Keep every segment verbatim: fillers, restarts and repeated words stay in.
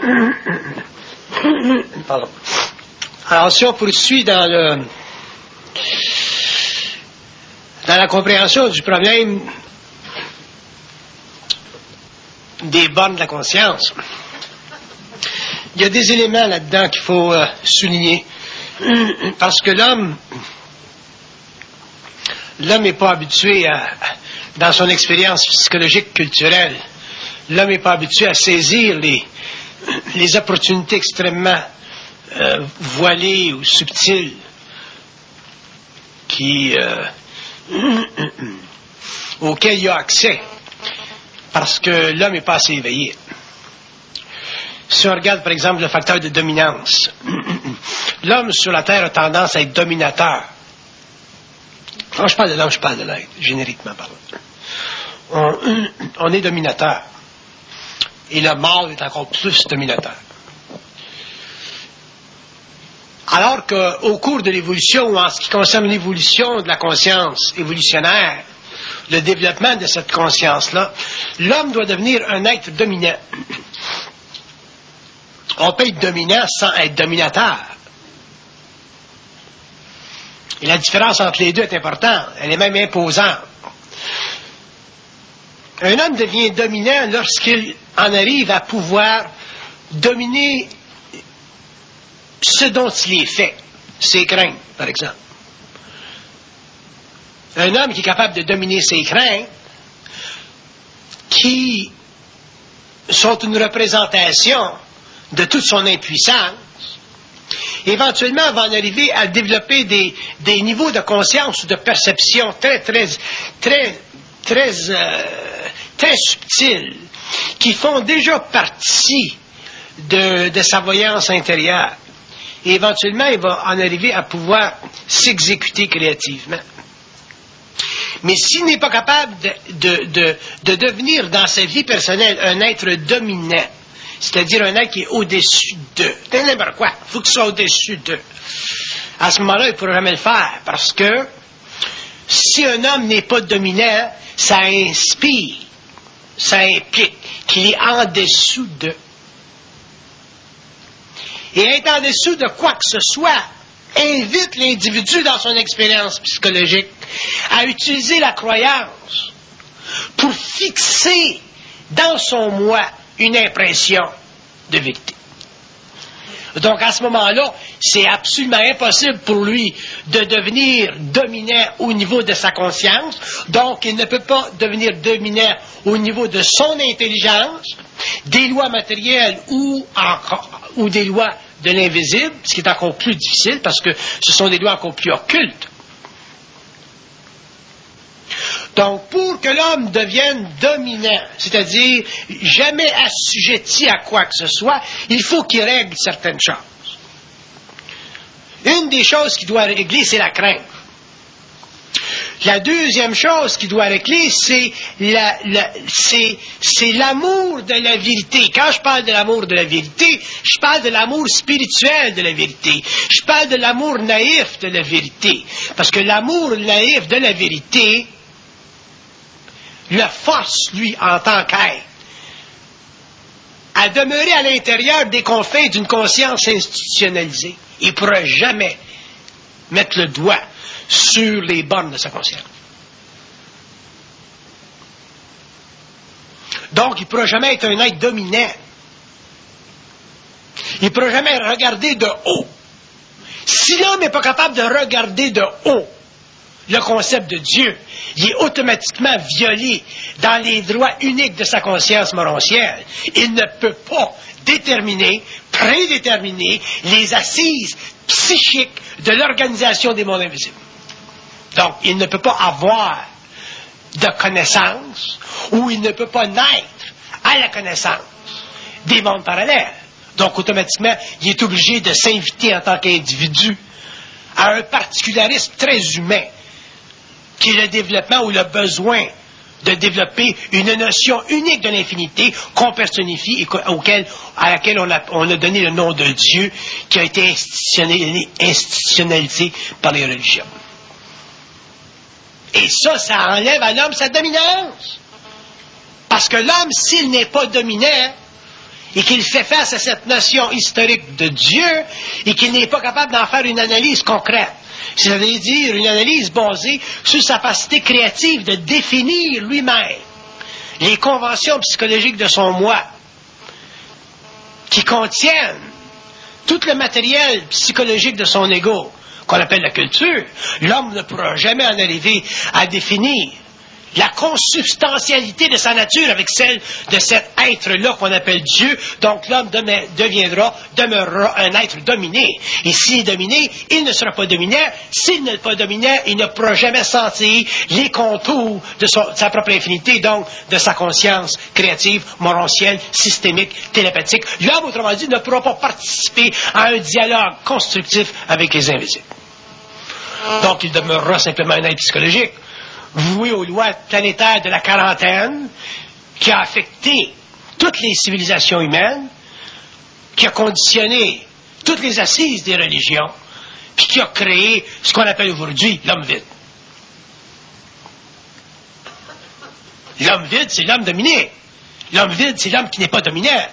Pardon. Alors, si on poursuit dans le dans la compréhension du problème des bornes de la conscience, il y a des éléments là-dedans qu'il faut euh, souligner. Parce que l'homme, l'homme n'est pas habitué à, dans son expérience psychologique culturelle, l'homme n'est pas habitué à saisir les, les opportunités extrêmement euh, voilées ou subtiles qui, euh, auxquelles il a accès. Parce que l'homme n'est pas assez éveillé. Si on regarde, par exemple, le facteur de dominance, l'homme sur la Terre a tendance à être dominateur. Quand je parle de l'homme, je parle de l'être, génériquement parlant. On, on est dominateur. Et le mâle est encore plus dominateur. Alors qu'au cours de l'évolution, ou en ce qui concerne l'évolution de la conscience évolutionnaire, le développement de cette conscience-là, l'homme doit devenir un être dominant. On peut être dominant sans être dominateur. Et la différence entre les deux est importante. Elle est même imposante. Un homme devient dominant lorsqu'il en arrive à pouvoir dominer ce dont il est fait. Ses craintes, par exemple. Un homme qui est capable de dominer ses craintes, qui sont une représentation de toute son impuissance, éventuellement va en arriver à développer des, des niveaux de conscience ou de perception très, très, très, très, euh, très subtils, qui font déjà partie de, de sa voyance intérieure. Et éventuellement, il va en arriver à pouvoir s'exécuter créativement. Mais s'il n'est pas capable de, de, de, de devenir dans sa vie personnelle un être dominant, c'est-à-dire un être qui est au-dessus d'eux, c'est n'importe quoi, il faut qu'il soit au-dessus d'eux. À ce moment-là, il ne pourra jamais le faire, parce que si un homme n'est pas dominant, ça inspire, ça implique qu'il est en dessous d'eux. Et être en dessous de quoi que ce soit invite l'individu dans son expérience psychologique à utiliser la croyance pour fixer dans son moi une impression de vérité. Donc à ce moment-là, c'est absolument impossible pour lui de devenir dominant au niveau de sa conscience, donc il ne peut pas devenir dominant au niveau de son intelligence, des lois matérielles ou, encore, ou des lois de l'invisible, ce qui est encore plus difficile parce que ce sont des lois encore plus occultes. Donc, pour que l'homme devienne dominant, c'est-à-dire jamais assujetti à quoi que ce soit, il faut qu'il règle certaines choses. Une des choses qu'il doit régler, c'est la crainte. La deuxième chose qu'il doit régler, c'est, la, la, c'est, c'est l'amour de la vérité. Quand je parle de l'amour de la vérité, je parle de l'amour spirituel de la vérité. Je parle de l'amour naïf de la vérité. Parce que l'amour naïf de la vérité le force, lui, en tant qu'être, à demeurer à l'intérieur des confins d'une conscience institutionnalisée. Il ne pourra jamais mettre le doigt sur les bornes de sa conscience. Donc, il ne pourra jamais être un être dominant. Il ne pourra jamais regarder de haut. Si l'homme n'est pas capable de regarder de haut le concept de Dieu, il est automatiquement violé dans les droits uniques de sa conscience moroncière. Il ne peut pas déterminer, prédéterminer les assises psychiques de l'organisation des mondes invisibles. Donc, il ne peut pas avoir de connaissance ou il ne peut pas naître à la connaissance des mondes parallèles. Donc, automatiquement, il est obligé de s'inviter en tant qu'individu à un particularisme très humain, qui est le développement ou le besoin de développer une notion unique de l'infinité qu'on personnifie et auquel, à laquelle on a, on a donné le nom de Dieu, qui a été institutionnalisé par les religions. Et ça, ça enlève à l'homme sa dominance. Parce que l'homme, s'il n'est pas dominant, et qu'il fait face à cette notion historique de Dieu et qu'il n'est pas capable d'en faire une analyse concrète. C'est-à-dire une analyse basée sur sa capacité créative de définir lui-même les conventions psychologiques de son moi qui contiennent tout le matériel psychologique de son ego, qu'on appelle la culture. L'homme ne pourra jamais en arriver à définir la consubstantialité de sa nature avec celle de cet être-là qu'on appelle Dieu. Donc l'homme deviendra, demeurera un être dominé. Et s'il est dominé, il ne sera pas dominant. S'il n'est pas dominant, il ne pourra jamais sentir les contours de, son, de sa propre infinité, donc de sa conscience créative, morontielle, systémique, télépathique. L'homme, autrement dit, ne pourra pas participer à un dialogue constructif avec les invisibles. Donc il demeurera simplement un être psychologique, voué aux lois planétaires de la quarantaine, qui a affecté toutes les civilisations humaines, qui a conditionné toutes les assises des religions, puis qui a créé ce qu'on appelle aujourd'hui l'homme vide. L'homme vide, c'est l'homme dominé. L'homme vide, c'est l'homme qui n'est pas dominant.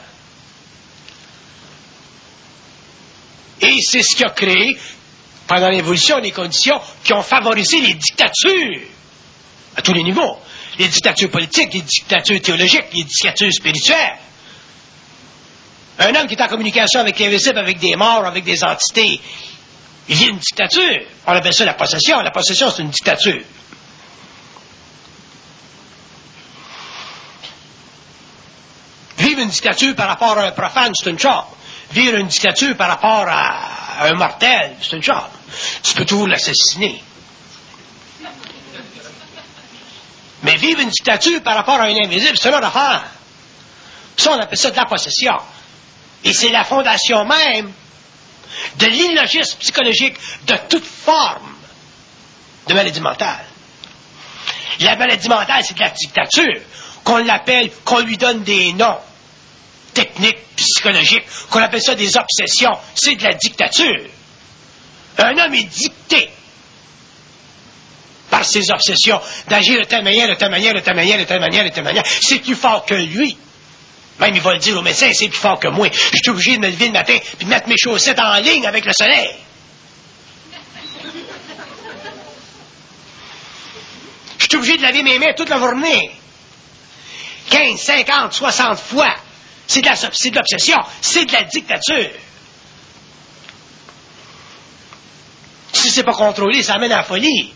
Et c'est ce qui a créé, pendant l'évolution, les conditions qui ont favorisé les dictatures à tous les niveaux. Les dictatures politiques, les dictatures théologiques, les dictatures spirituelles. Un homme qui est en communication avec l'invisible, avec des morts, avec des entités, il y a une dictature. On appelle ça la possession. La possession, c'est une dictature. Vivre une dictature par rapport à un profane, c'est une chose. Vivre une dictature par rapport à un mortel, c'est une chose. Tu peux toujours l'assassiner. Mais vivre une dictature par rapport à un invisible, c'est une autre affaire. Ça, on appelle ça de la possession. Et c'est la fondation même de l'illogisme psychologique de toute forme de maladie mentale. La maladie mentale, c'est de la dictature. Qu'on l'appelle, qu'on lui donne des noms techniques, psychologiques, qu'on appelle ça des obsessions. C'est de la dictature. Un homme est dicté par ses obsessions, d'agir de telle manière, de telle manière, de telle manière, de telle manière, de telle manière. C'est plus fort que lui. Même il va le dire au médecin, c'est plus fort que moi. Je suis obligé de me lever le matin et de mettre mes chaussettes en ligne avec le soleil. Je suis obligé de laver mes mains toute la journée. quinze, cinquante, soixante fois. C'est de, la, c'est de l'obsession. C'est de la dictature. Si c'est pas contrôlé, ça amène à la folie.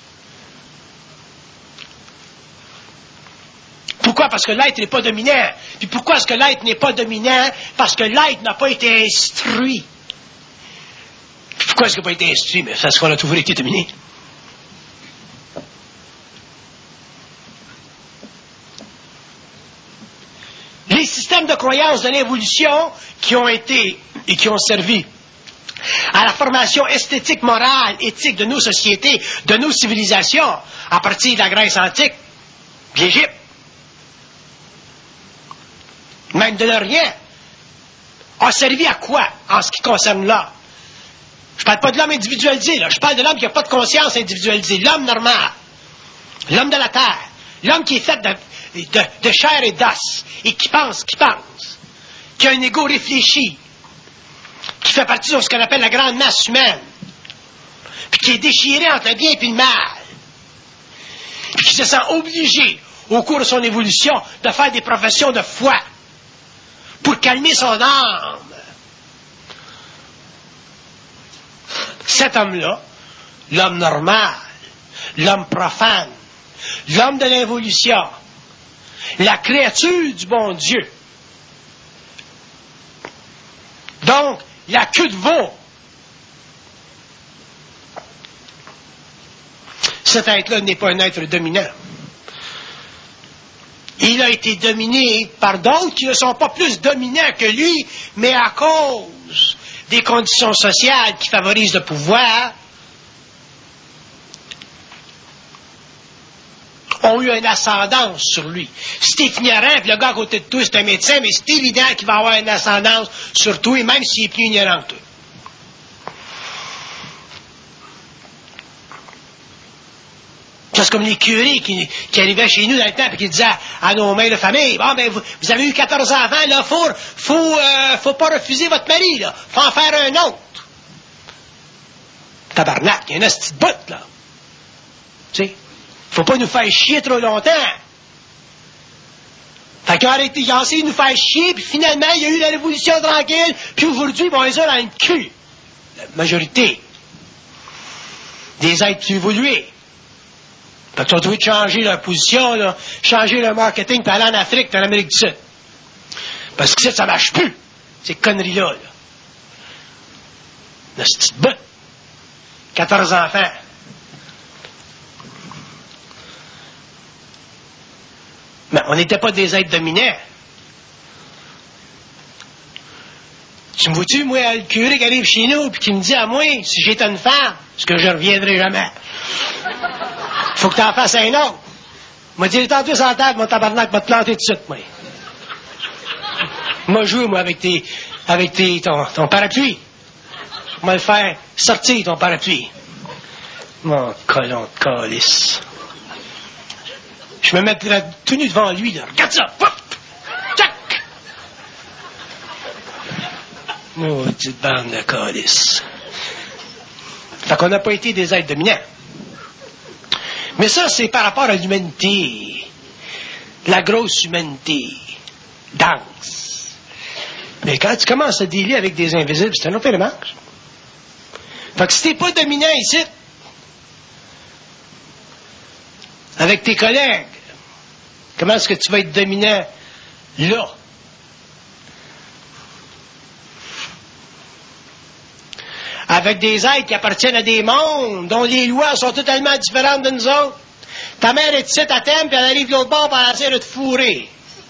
Pourquoi? Parce que l'être n'est pas dominant. Puis pourquoi est-ce que l'être n'est pas dominant? Parce que l'être n'a pas été instruit. Puis pourquoi est-ce qu'il n'a pas été instruit? Mais parce qu'on a toujours été dominé. Les systèmes de croyance de l'évolution qui ont été et qui ont servi à la formation esthétique, morale, éthique de nos sociétés, de nos civilisations, à partir de la Grèce antique, de l'Égypte, même de l'Orient, a servi à quoi en ce qui concerne l'homme? Je ne parle pas de l'homme individualisé, là. Je parle de l'homme qui n'a pas de conscience individualisée, l'homme normal, l'homme de la terre, l'homme qui est fait de, de, de chair et d'os, et qui pense, qui pense, qui a un ego réfléchi, qui fait partie de ce qu'on appelle la grande masse humaine, puis qui est déchiré entre le bien et le mal, puis qui se sent obligé, au cours de son évolution, de faire des professions de foi, pour calmer son âme. Cet homme-là, l'homme normal, l'homme profane, l'homme de l'évolution, la créature du bon Dieu, donc la queue de veau, cet être-là n'est pas un être dominant. Il a été dominé par d'autres qui ne sont pas plus dominants que lui, mais à cause des conditions sociales qui favorisent le pouvoir, ont eu une ascendance sur lui. Si t'es ignorant, puis le gars à côté de toi, c'est un médecin, mais c'est évident qu'il va avoir une ascendance sur toi, même s'il est plus ignorant que toi. Ça, c'est comme les curés qui, qui arrivaient chez nous dans le temps et qui disaient à, à nos mères de famille, bon, ben, vous, vous avez eu quatorze enfants, là, faut, faut, euh, faut pas refuser votre mari, là. Faut en faire un autre. Tabarnak, il y a une petite botte, là. Tu sais, faut pas nous faire chier trop longtemps. Fait qu'ils ont arrêté, ils ont essayé de nous faire chier, puis finalement, il y a eu la révolution tranquille, puis aujourd'hui, bon, ils ont dans le cul. La majorité des êtres plus évolués. Fait qu'ils ont trouvé de changer leur position, là, changer leur marketing, puis aller en Afrique, puis en Amérique du Sud. Parce que ça, ça marche plus, ces conneries-là. Là. La petite botte. quatorze enfants. Mais on n'était pas des êtres dominants. Tu me vois-tu, moi, le curé qui arrive chez nous, puis qui me dit à moi, si j'étais une femme, ce que je ne reviendrai jamais. Faut que tu en fasses un autre. M'a dit, tantôt sur la table, mon tabarnak va te planter tout de suite, moi. M'a joué, moi, avec tes, avec tes, ton, ton parapluie. M'a le faire sortir, ton parapluie. Mon colon de calice. Je me mettrais tout nu devant lui, là. Regarde ça! Pop! Tchac! Maudite bande de calice. Fait qu'on n'a pas été des êtres dominants. Mais ça, c'est par rapport à l'humanité. La grosse humanité. Dense. Mais quand tu commences à dealer avec des invisibles, c'est un autre élément. Fait que si t'es pas dominant ici, avec tes collègues, comment est-ce que tu vas être dominant là? Avec des êtres qui appartiennent à des mondes dont les lois sont totalement différentes de nous autres. Ta mère est ici, à t'aime, puis elle arrive de l'autre bord, puis elle essaie de te fourrer.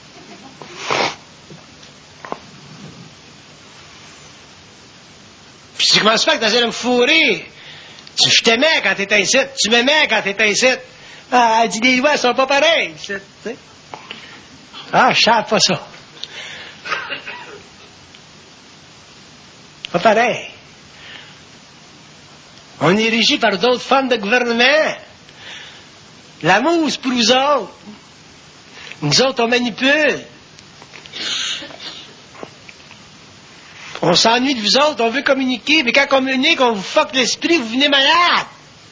Puis tu commences pas que tu essaies de me fourrer. Tu, je t'aimais quand t'étais ici. Tu m'aimais quand t'étais ici. Ah, elle dit les lois sont pas pareilles. Tu sais. Ah, je savais pas ça. Pas pareil. On est régi par d'autres formes de gouvernement. L'amour, c'est pour nous autres. Nous autres, on manipule. On s'ennuie de vous autres, on veut communiquer, mais quand on communique, on vous fuck l'esprit, vous venez malade.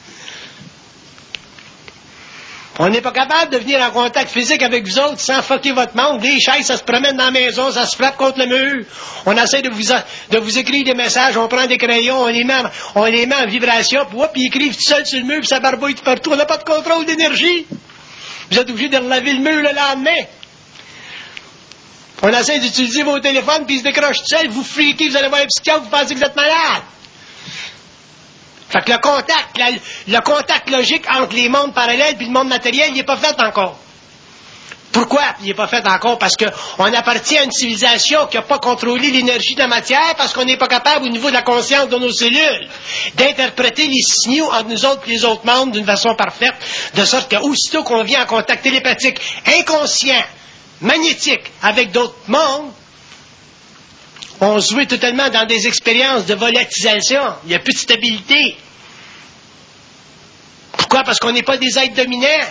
On n'est pas capable de venir en contact physique avec vous autres sans fucker votre monde. Les chaises, ça se promène dans la maison, ça se frappe contre le mur. On essaie de vous, de vous écrire des messages, on prend des crayons, on les met, on les met en vibration, puis hop, ils écrivent tout seul sur le mur, puis ça barbouille tout partout. On n'a pas de contrôle d'énergie. Vous êtes obligés de relaver le mur le lendemain. On essaie d'utiliser vos téléphones, puis ils se décrochent tout seuls, vous freakez, vous allez voir un psychiatre, vous pensez que vous êtes malade. Fait que le contact, la, le contact logique entre les mondes parallèles et le monde matériel, il n'est pas fait encore. Pourquoi il n'est pas fait encore? Parce qu'on appartient à une civilisation qui n'a pas contrôlé l'énergie de la matière, parce qu'on n'est pas capable, au niveau de la conscience de nos cellules, d'interpréter les signaux entre nous autres et les autres mondes d'une façon parfaite, de sorte qu'aussitôt qu'on vient en contact télépathique, inconscient, magnétique, avec d'autres mondes, on se voit totalement dans des expériences de volatilisation. Il n'y a plus de stabilité. Pourquoi? Parce qu'on n'est pas des êtres dominants.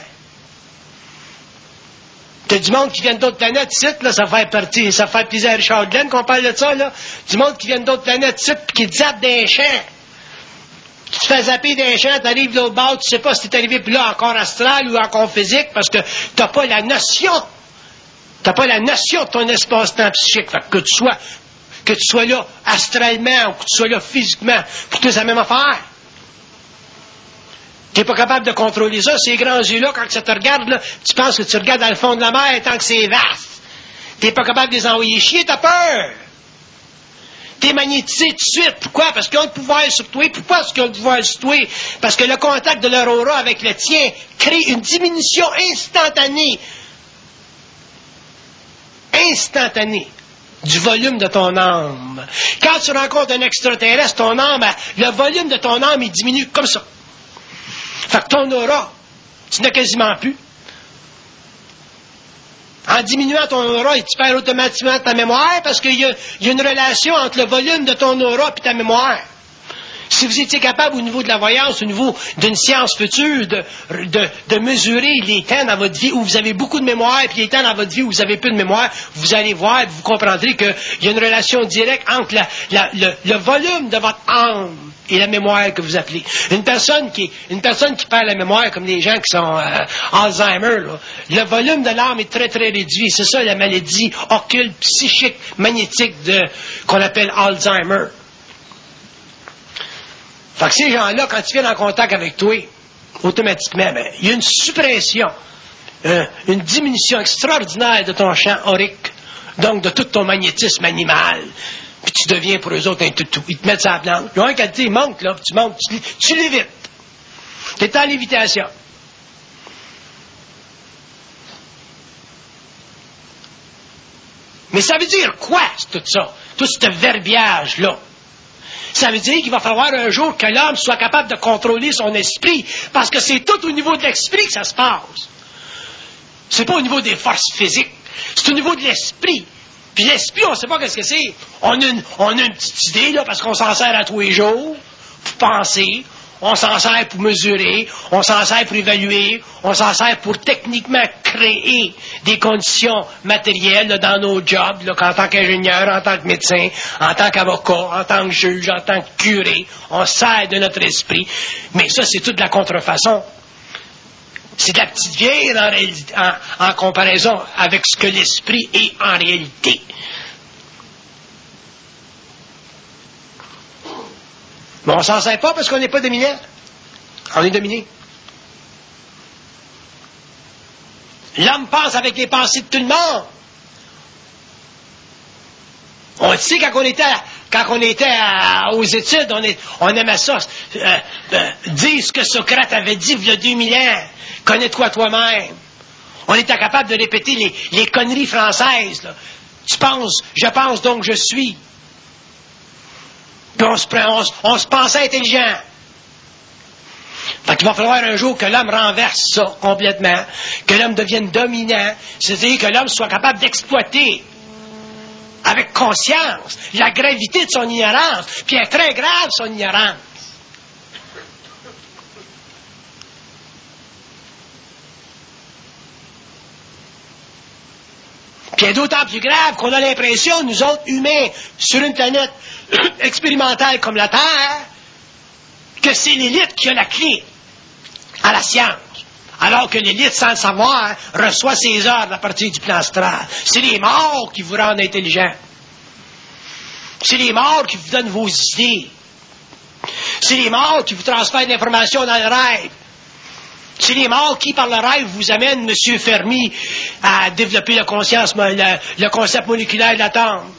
T'as du monde qui vient d'autres planètes, ici, là, ça fait partie, ça fait plaisir à Richard Glenn qu'on parle de ça, là. Du monde qui vient d'autres planètes, ici, qui te zappe d'un champ. Qui te fait zapper d'un champ, t'arrives de l'autre bord, tu sais pas si t'es arrivé plus là encore astral ou encore physique, parce que t'as pas la notion. T'as pas la notion de ton espace-temps psychique. Fait que tu sois que tu sois là astralement ou que tu sois là physiquement, pour que c'est la même affaire. Tu n'es pas capable de contrôler ça. Ces grands yeux-là, quand ça te regarde, là, tu penses que tu regardes dans le fond de la mer tant que c'est vaste. Tu n'es pas capable de les envoyer chier, tu as peur. Tu es magnétisé tout de suite. Pourquoi? Parce qu'ils ont le pouvoir sur toi. Pourquoi est-ce qu'ils ont le pouvoir sur toi? Parce que le contact de leur aura avec le tien crée une diminution instantanée. Instantanée. Du volume de ton âme. Quand tu rencontres un extraterrestre, ton âme, le volume de ton âme, il diminue comme ça. Fait que ton aura, tu n'as quasiment plus. En diminuant ton aura, tu perds automatiquement ta mémoire parce qu'il y a, il y a une relation entre le volume de ton aura et ta mémoire. Si vous étiez capable au niveau de la voyance, au niveau d'une science future, de, de, de mesurer les temps dans votre vie où vous avez beaucoup de mémoire, puis les temps dans votre vie où vous avez peu de mémoire, vous allez voir, vous comprendrez qu'il y a une relation directe entre la, la, le, le volume de votre âme et la mémoire que vous appelez. Une personne qui, une personne qui perd la mémoire, comme les gens qui sont euh, Alzheimer, là, le volume de l'âme est très très réduit. C'est ça la maladie occulte, psychique, magnétique de, qu'on appelle Alzheimer. Fait que ces gens-là, quand ils viennent en contact avec toi, automatiquement, ben, il y a une suppression, euh, une diminution extraordinaire de ton champ aurique, donc de tout ton magnétisme animal. Puis tu deviens pour eux autres un toutou. Ils te mettent sur la planche. Ils ont un qualité, ils montent, là, puis tu montes, tu, tu l'évites. Tu es en lévitation. Mais ça veut dire quoi, tout ça? Tout ce verbiage-là? Ça veut dire qu'il va falloir un jour que l'homme soit capable de contrôler son esprit, parce que c'est tout au niveau de l'esprit que ça se passe. C'est pas au niveau des forces physiques, c'est au niveau de l'esprit. Puis l'esprit, on ne sait pas qu'est-ce que c'est. On a une, on a une petite idée, là, parce qu'on s'en sert à tous les jours, pour penser, on s'en sert pour mesurer, on s'en sert pour évaluer, on s'en sert pour techniquement créer des conditions matérielles là, dans nos jobs, là, en tant qu'ingénieur, en tant que médecin, en tant qu'avocat, en tant que juge, en tant que curé, on sert de notre esprit. Mais ça, c'est toute de la contrefaçon. C'est de la petite vieille en, réalité, en, en comparaison avec ce que l'esprit est en réalité. Mais on ne s'en sert pas parce qu'on n'est pas dominant. On est dominé. L'homme pense avec les pensées de tout le monde. On le sait, quand on était, à, quand on était à, aux études, on, est, on aimait ça. Euh, euh, dire ce que Socrate avait dit il y a deux mille ans. Connais-toi toi-même. On était capable de répéter les, les conneries françaises. Là. Tu penses, je pense donc je suis. Puis on se, on, on se pensait intelligent. Fait qu'il va falloir un jour que l'homme renverse ça complètement, que l'homme devienne dominant, c'est-à-dire que l'homme soit capable d'exploiter avec conscience la gravité de son ignorance, puis elle est très grave son ignorance. Puis elle est d'autant plus grave qu'on a l'impression, nous autres humains, sur une planète expérimentale comme la Terre, que c'est l'élite qui a la clé à la science. Alors que l'élite, sans le savoir, reçoit ses ordres à partir du plan astral. C'est les morts qui vous rendent intelligents. C'est les morts qui vous donnent vos idées. C'est les morts qui vous transfèrent l'information dans le rêve. C'est les morts qui, par le rêve, vous amènent, M. Fermi, à développer la conscience, le, le concept moléculaire de l'atome.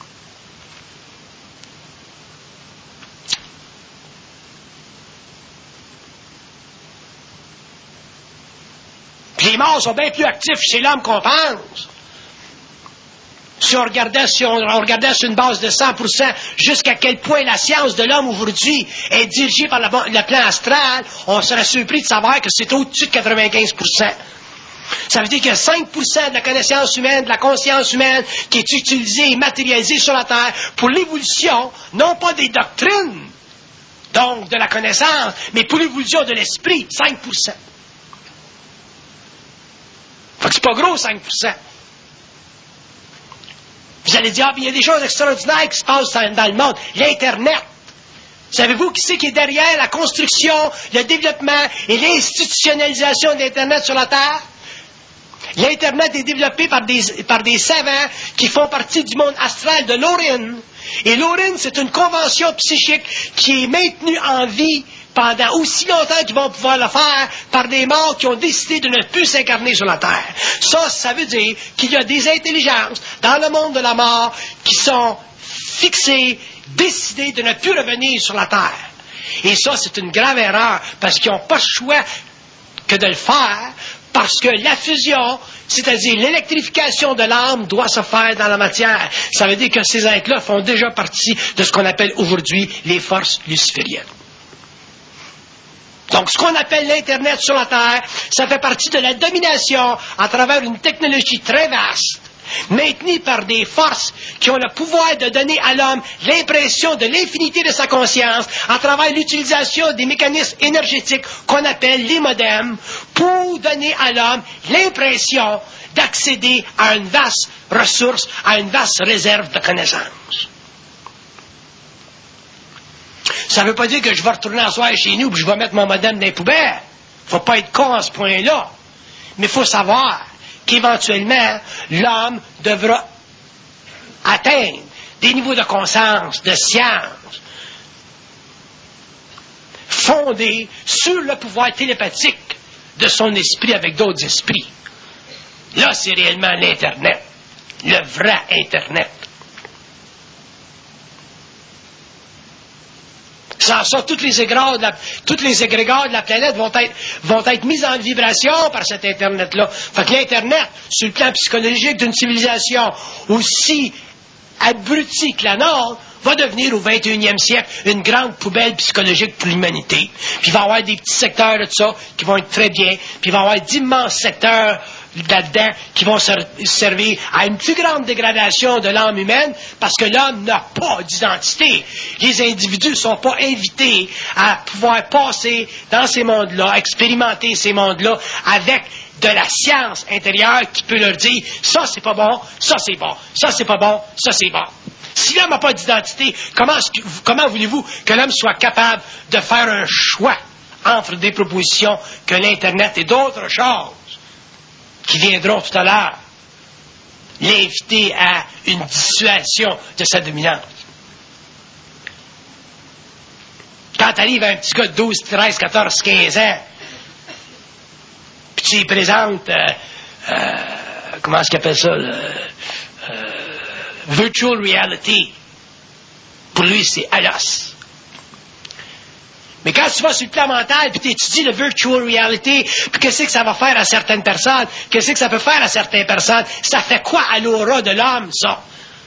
Puis les morts sont bien plus actifs chez l'homme qu'on pense. Si on regardait, si on, on regardait sur une base de cent pour cent jusqu'à quel point la science de l'homme aujourd'hui est dirigée par la, le plan astral, on serait surpris de savoir que c'est au-dessus de quatre-vingt-quinze pour cent. Ça veut dire qu'il y a cinq pour cent de la connaissance humaine, de la conscience humaine qui est utilisée et matérialisée sur la Terre pour l'évolution, non pas des doctrines, donc de la connaissance, mais pour l'évolution de l'esprit, cinq pour cent. Fait que c'est pas gros, cinq pour cent. Vous allez dire, ah, il y a des choses extraordinaires qui se passent dans, dans le monde. L'Internet. Savez-vous qui c'est qui est derrière la construction, le développement et l'institutionnalisation d'Internet sur la Terre? L'Internet est développé par des, par des savants qui font partie du monde astral de l'Orion. Et l'Orion, c'est une convention psychique qui est maintenue en vie pendant aussi longtemps qu'ils vont pouvoir le faire par des morts qui ont décidé de ne plus s'incarner sur la Terre. Ça, ça veut dire qu'il y a des intelligences dans le monde de la mort qui sont fixées, décidées de ne plus revenir sur la Terre. Et ça, c'est une grave erreur parce qu'ils n'ont pas le choix que de le faire parce que la fusion, c'est-à-dire l'électrification de l'âme, doit se faire dans la matière. Ça veut dire que ces êtres-là font déjà partie de ce qu'on appelle aujourd'hui les forces lucifériennes. Donc, ce qu'on appelle l'Internet sur la Terre, ça fait partie de la domination à travers une technologie très vaste, maintenue par des forces qui ont le pouvoir de donner à l'homme l'impression de l'infinité de sa conscience à travers l'utilisation des mécanismes énergétiques qu'on appelle les modems pour donner à l'homme l'impression d'accéder à une vaste ressource, à une vaste réserve de connaissances. Ça ne veut pas dire que je vais retourner en soirée chez nous et je vais mettre mon modem dans les poubelles. Il ne faut pas être con à ce point-là. Mais il faut savoir qu'éventuellement, l'homme devra atteindre des niveaux de conscience, de science, fondés sur le pouvoir télépathique de son esprit avec d'autres esprits. Là, c'est réellement l'Internet, le vrai Internet. Sans ça, toutes les égrégats de la, toutes les égrégats de la planète vont être, vont être mis en vibration par cet Internet-là. Fait que l'Internet, sur le plan psychologique d'une civilisation aussi abrutie que la nôtre, va devenir au vingt et unième siècle une grande poubelle psychologique pour l'humanité. Puis il va y avoir des petits secteurs de ça qui vont être très bien. Puis il va y avoir d'immenses secteurs là-dedans qui vont ser- servir à une plus grande dégradation de l'âme humaine parce que l'homme n'a pas d'identité. Les individus ne sont pas invités à pouvoir passer dans ces mondes-là, expérimenter ces mondes-là avec de la science intérieure qui peut leur dire « ça c'est pas bon, ça c'est bon, ça c'est pas bon, ça c'est bon ». Si l'homme n'a pas d'identité, comment, comment voulez-vous que l'homme soit capable de faire un choix entre des propositions que l'Internet et d'autres choses qui viendront tout à l'heure l'inviter à une dissuasion de sa dominance? Quand tu arrives à un petit gars de douze, treize, quatorze, quinze ans, puis tu lui présentes, euh, euh, comment est-ce qu'il appelle ça, le, euh, virtual reality. Pour lui, c'est à l'os. Mais quand tu vas sur le plan mental, puis tu étudies le virtual reality, puis qu'est-ce que ça va faire à certaines personnes, qu'est-ce que ça peut faire à certaines personnes, ça fait quoi à l'aura de l'homme, ça?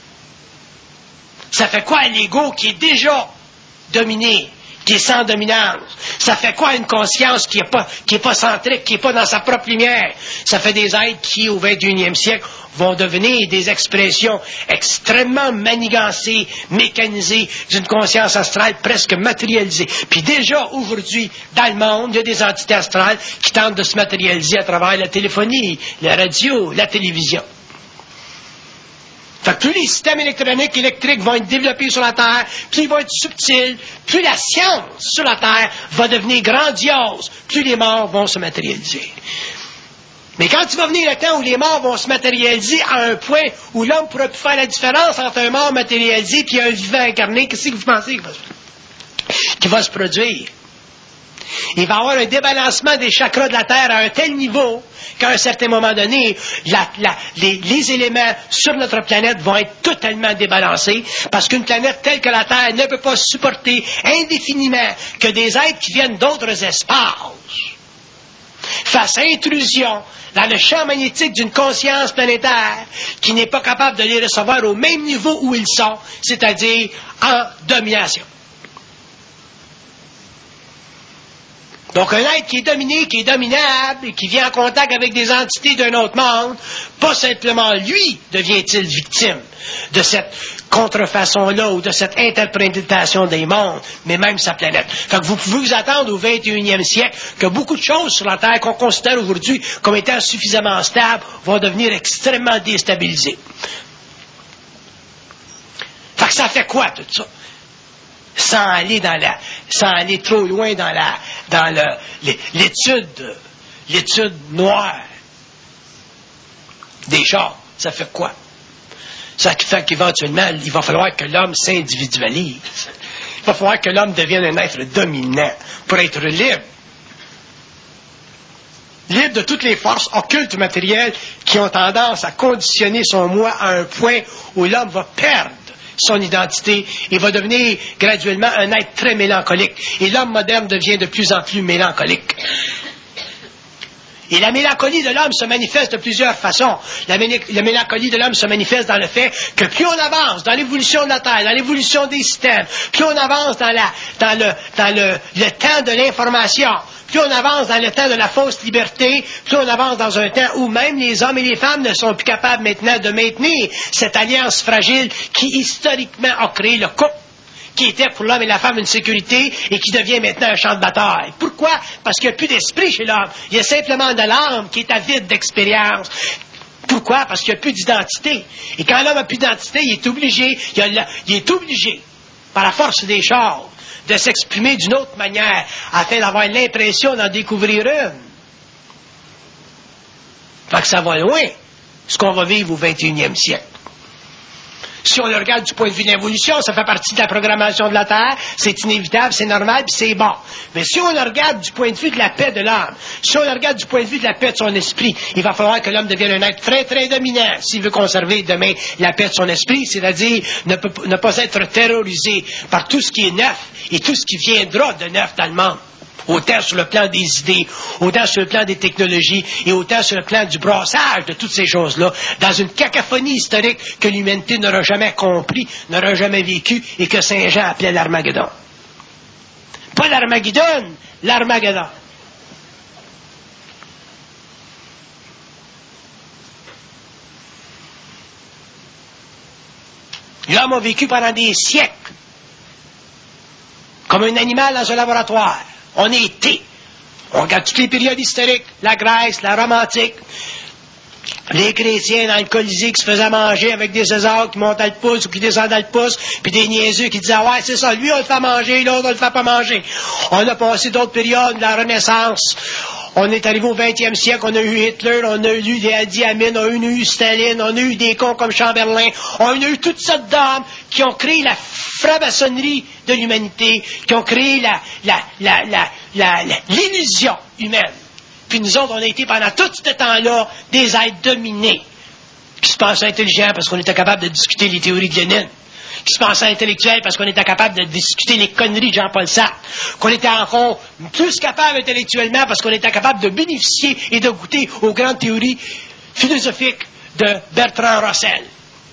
Ça fait quoi à l'ego qui est déjà dominé, qui est sans dominance? Ça fait quoi à une conscience qui n'est pas, qui est pas centrique, qui n'est pas dans sa propre lumière? Ça fait des êtres qui, au vingt et unième siècle, vont devenir des expressions extrêmement manigancées, mécanisées, d'une conscience astrale presque matérialisée. Puis déjà, aujourd'hui, dans le monde, il y a des entités astrales qui tentent de se matérialiser à travers la téléphonie, la radio, la télévision. Fait que plus les systèmes électroniques, électriques vont être développés sur la Terre, plus ils vont être subtils, plus la science sur la Terre va devenir grandiose, plus les morts vont se matérialiser. Mais quand il va venir le temps où les morts vont se matérialiser à un point où l'homme pourra plus faire la différence entre un mort matérialisé et un vivant incarné, qu'est-ce que vous pensez qui va se produire? Il va y avoir un débalancement des chakras de la Terre à un tel niveau qu'à un certain moment donné, la, la, les, les éléments sur notre planète vont être totalement débalancés parce qu'une planète telle que la Terre ne peut pas supporter indéfiniment que des êtres qui viennent d'autres espaces fassent intrusion dans le champ magnétique d'une conscience planétaire qui n'est pas capable de les recevoir au même niveau où ils sont, c'est-à-dire en domination. Donc, un être qui est dominé, qui est dominable, et qui vient en contact avec des entités d'un autre monde, pas simplement lui devient-il victime de cette contrefaçon-là ou de cette interprétation des mondes, mais même sa planète. Fait que vous pouvez vous attendre au vingt et unième siècle que beaucoup de choses sur la Terre qu'on considère aujourd'hui comme étant suffisamment stables vont devenir extrêmement déstabilisées. Fait que ça fait quoi tout ça? Sans aller dans la, sans aller trop loin dans la, dans le, l'étude, l'étude noire des choses. Ça fait quoi? Ça fait qu'éventuellement, il va falloir que l'homme s'individualise. Il va falloir que l'homme devienne un être dominant pour être libre. Libre de toutes les forces occultes matérielles qui ont tendance à conditionner son moi à un point où l'homme va perdre son identité et va devenir graduellement un être très mélancolique. Et l'homme moderne devient de plus en plus mélancolique. Et la mélancolie de l'homme se manifeste de plusieurs façons. La, mé- la mélancolie de l'homme se manifeste dans le fait que plus on avance dans l'évolution de la Terre, dans l'évolution des systèmes, plus on avance dans, la, dans, le, dans le, le temps de l'information, plus on avance dans le temps de la fausse liberté, plus on avance dans un temps où même les hommes et les femmes ne sont plus capables maintenant de maintenir cette alliance fragile qui historiquement a créé le couple, qui était pour l'homme et la femme une sécurité et qui devient maintenant un champ de bataille. Pourquoi? Parce qu'il n'y a plus d'esprit chez l'homme. Il y a simplement de l'âme qui est avide d'expérience. Pourquoi? Parce qu'il n'y a plus d'identité. Et quand l'homme n'a plus d'identité, il est obligé, il, a, il est obligé, par la force des choses, de s'exprimer d'une autre manière, afin d'avoir l'impression d'en découvrir une. Fait que ça va loin, ce qu'on va vivre au vingt et unième siècle. Si on le regarde du point de vue de l'évolution, ça fait partie de la programmation de la Terre, c'est inévitable, c'est normal, puis c'est bon. Mais si on le regarde du point de vue de la paix de l'âme, si on le regarde du point de vue de la paix de son esprit, il va falloir que l'homme devienne un être très, très dominant s'il veut conserver demain la paix de son esprit, c'est-à-dire ne, peut, ne pas être terrorisé par tout ce qui est neuf et tout ce qui viendra de neuf dans le monde. Autant sur le plan des idées, autant sur le plan des technologies et autant sur le plan du brassage de toutes ces choses-là, dans une cacophonie historique que l'humanité n'aura jamais compris, n'aura jamais vécu et que Saint Jean appelait l'Armageddon. Pas l'Armageddon, l'Armageddon. L'homme a vécu pendant des siècles comme un animal dans un laboratoire. On est été. On regarde toutes les périodes historiques, la Grèce, la Rome antique, les chrétiens dans le Colisée qui se faisaient manger avec des Césars qui montaient le pouce ou qui descendaient le pouce, puis des niaiseux qui disaient « Ouais, c'est ça, lui on le fait manger, l'autre on le fait pas manger. » On a passé d'autres périodes, la Renaissance. On est arrivé au vingtième siècle, on a eu Hitler, on a eu des Idi Amin, on a eu Staline, on a eu des cons comme Chamberlain, on a eu toutes sortes d'hommes qui ont créé la franc-maçonnerie de l'humanité, qui ont créé la, la, la, la, la, la, l'illusion humaine. Puis nous autres, on a été pendant tout ce temps-là des êtres dominés, qui se pensaient intelligents parce qu'on était capable de discuter les théories de Lénine, qui se pensaient intellectuels parce qu'on était capable de discuter les conneries de Jean-Paul Sartre, qu'on était encore plus capable intellectuellement parce qu'on était capable de bénéficier et de goûter aux grandes théories philosophiques de Bertrand Russell.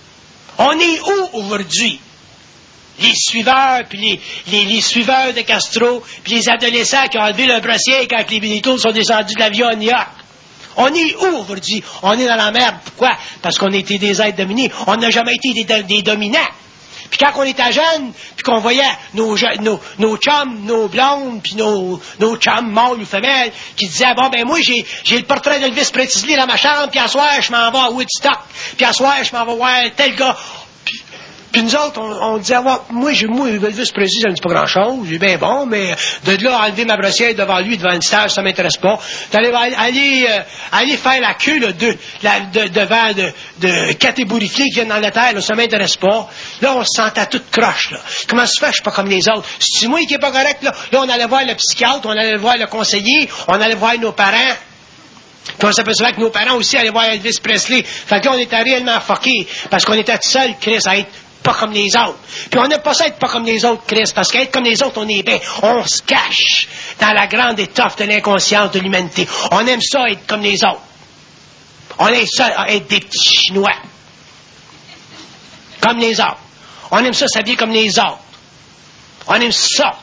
On est où aujourd'hui? Les suiveurs, puis les, les, les suiveurs de Castro, puis les adolescents qui ont enlevé leur brassier quand les Benito sont descendus de l'avion à New York. On est où aujourd'hui? On est dans la merde. Pourquoi? Parce qu'on était des êtres dominés. On n'a jamais été des, des dominants. Puis quand on était jeune, puis qu'on voyait nos, nos, nos chums, nos blondes, puis nos, nos chums mâles ou femelles, qui disaient, bon, ben moi, j'ai, j'ai le portrait d'Elvis Presley dans ma chambre, puis à soir, je m'en vais à Woodstock, puis à soir, je m'en vais voir tel gars. Puis, puis nous autres, on, on disait, ouais, moi, j'ai, moi, Elvis Presley, ça ne dit pas grand-chose, j'ai bien bon, mais de là, enlever ma brossière devant lui, devant une stage, ça m'intéresse pas. D'aller aller, euh, aller faire la queue, là, de, la, de, devant de, de catégories qui viennent dans la terre, là, ça m'intéresse pas. Là, on se sentait toute croche, là. Comment se fait, je suis pas comme les autres? C'est moi qui est pas correct, là. Là, on allait voir le psychiatre, on allait voir le conseiller, on allait voir nos parents. Puis on s'apercevait que nos parents aussi allaient voir Elvis Presley. Fait que là, on était réellement fuckés, parce qu'on était tout seuls, Chris, à être pas comme les autres. Puis on n'aime pas ça être pas comme les autres, Christ, parce qu'être comme les autres, on est bien. On se cache dans la grande étoffe de l'inconscience de l'humanité. On aime ça être comme les autres. On aime ça être des petits Chinois. Comme les autres. On aime ça s'habiller comme les autres. On aime ça.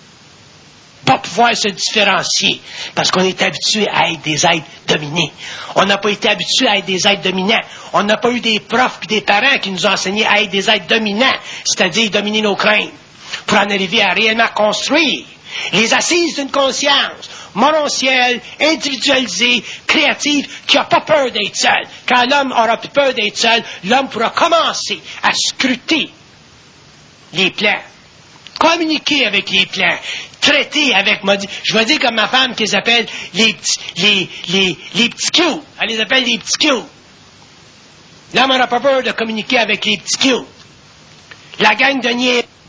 Pas pouvoir se différencier, parce qu'on est habitué à être des êtres dominés. On n'a pas été habitué à être des êtres dominants. On n'a pas eu des profs et des parents qui nous ont enseigné à être des êtres dominants, c'est-à-dire dominer nos craintes, pour en arriver à réellement construire les assises d'une conscience morontielle, individualisée, créative, qui n'a pas peur d'être seul. Quand l'homme aura plus peur d'être seul, l'homme pourra commencer à scruter les plans, communiquer avec les plans, traiter avec, je vais dire comme ma femme qu'ils appellent les petits, les, les, les petits cubes. Elle les appelle les petits cubes. L'homme n'aura pas peur de communiquer avec les petits cubes. La gang de niais